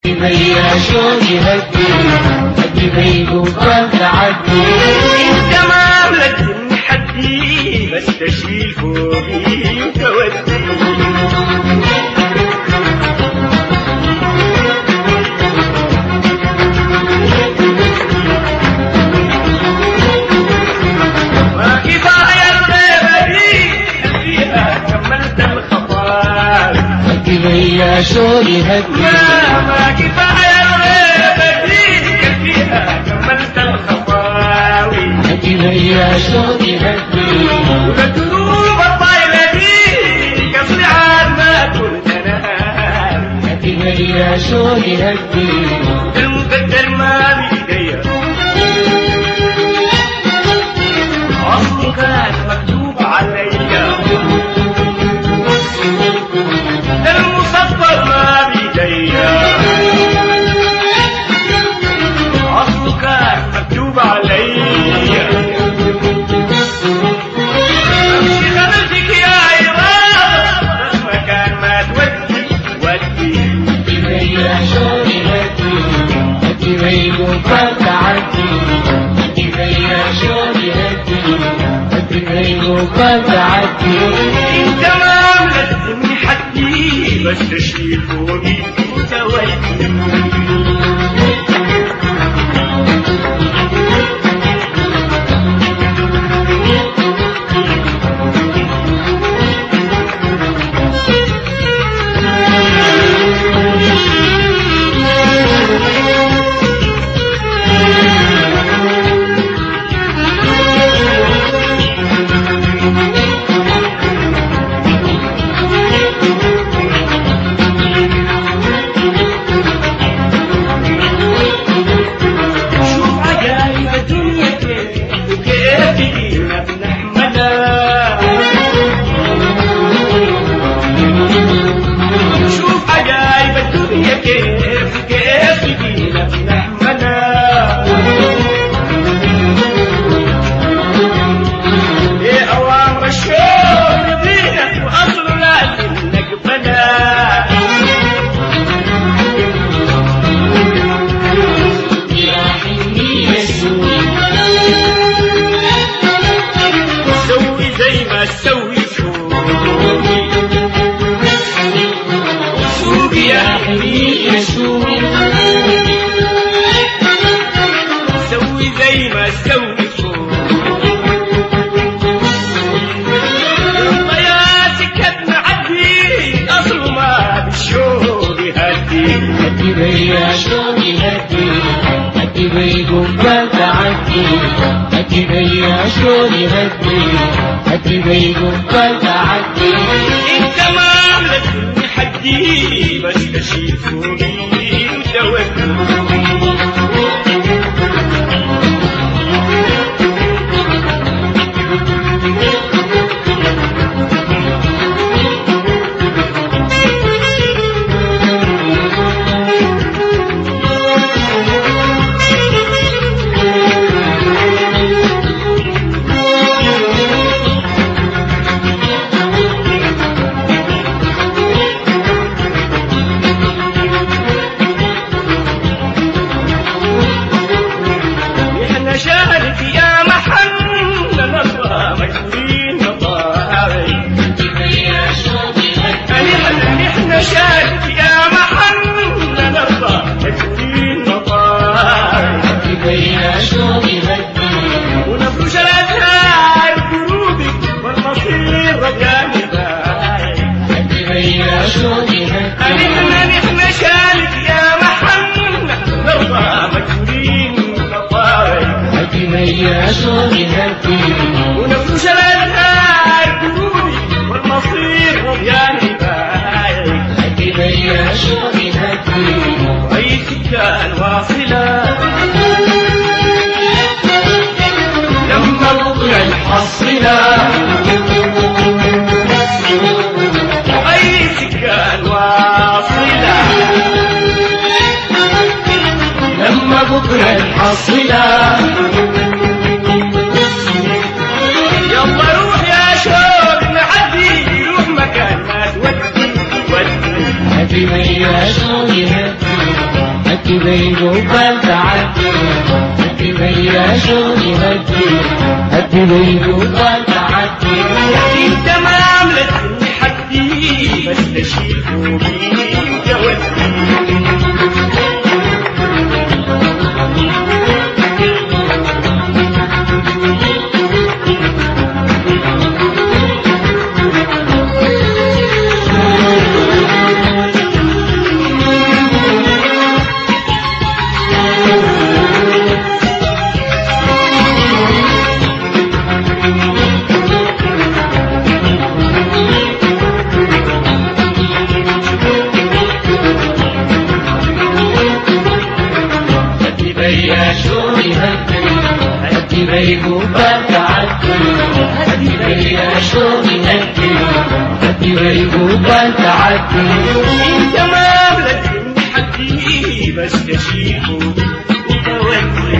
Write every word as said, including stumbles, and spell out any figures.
يا شوقي هدي هدي بيقوبك تعدي انت ما ملزمني حدي بس تشيل فوقي وتودي ما كفاية الغيبة دي فيها كملت الخطر هدي يا شوقي هدي ما ما كفاية الغيبة دي فيها كملت الخطاوي هدي يا شوقي هدي والدروب الطايلة دي قصدي عاد ما كنت انام هدي يا شوقي هدي المقدر ما بيديا اصله كان مكتوب عليا المصبر ما بيديا اصله كان مكتوب عليا امشي خبرتك يا عراق بس مكان ما تودي ودي هدي يا شوقي هدي هدي بيقوبك تعدي هدي يا شوقي هدي هدي بيقوبك تعدي انت ما ملزمني حدي بس تشيل فوقي وتودي يا شوقي هدي هدي بيقوبك تعدي هدي يا شوقي هدي هدي بيقوبك تعدي انت ما ملزمني حدي بس تشيل فوقي وتودي شارك يا محل نصرى مجنين مطاوي نحن شارك يا محل نصرى مجنين مطاوي يا شوقي هدي ونفرش الأزهار قلوبك والمصير جانباي يا شوقي هدي نحن نحن شارك يا محل نصرى مجنين يا شوقي هدي ونفرش الأزهار قلوبي والمصير رضياني باي هدي يا شوقي هدي أي سكان واصلة لما بطلع الحصلة أي سكان واصلة لما بطلع الحصلة يلا روح يا شوق نعدي روح مكان ما تودي ودي هدي يا شوقي هدي هدي بيقوبال تعدي هدي بيا شوقي هدي هدي بيقوبال تعدي انت ما عملت حدي بس تشيل فوقي وتودي بيا شوقي هدي هدي بيقوبال تعدي هدي بيا شوقي هدي هدي بيقوبال تعدي انت ما عملت حدي بس تشيل فوقي وتودي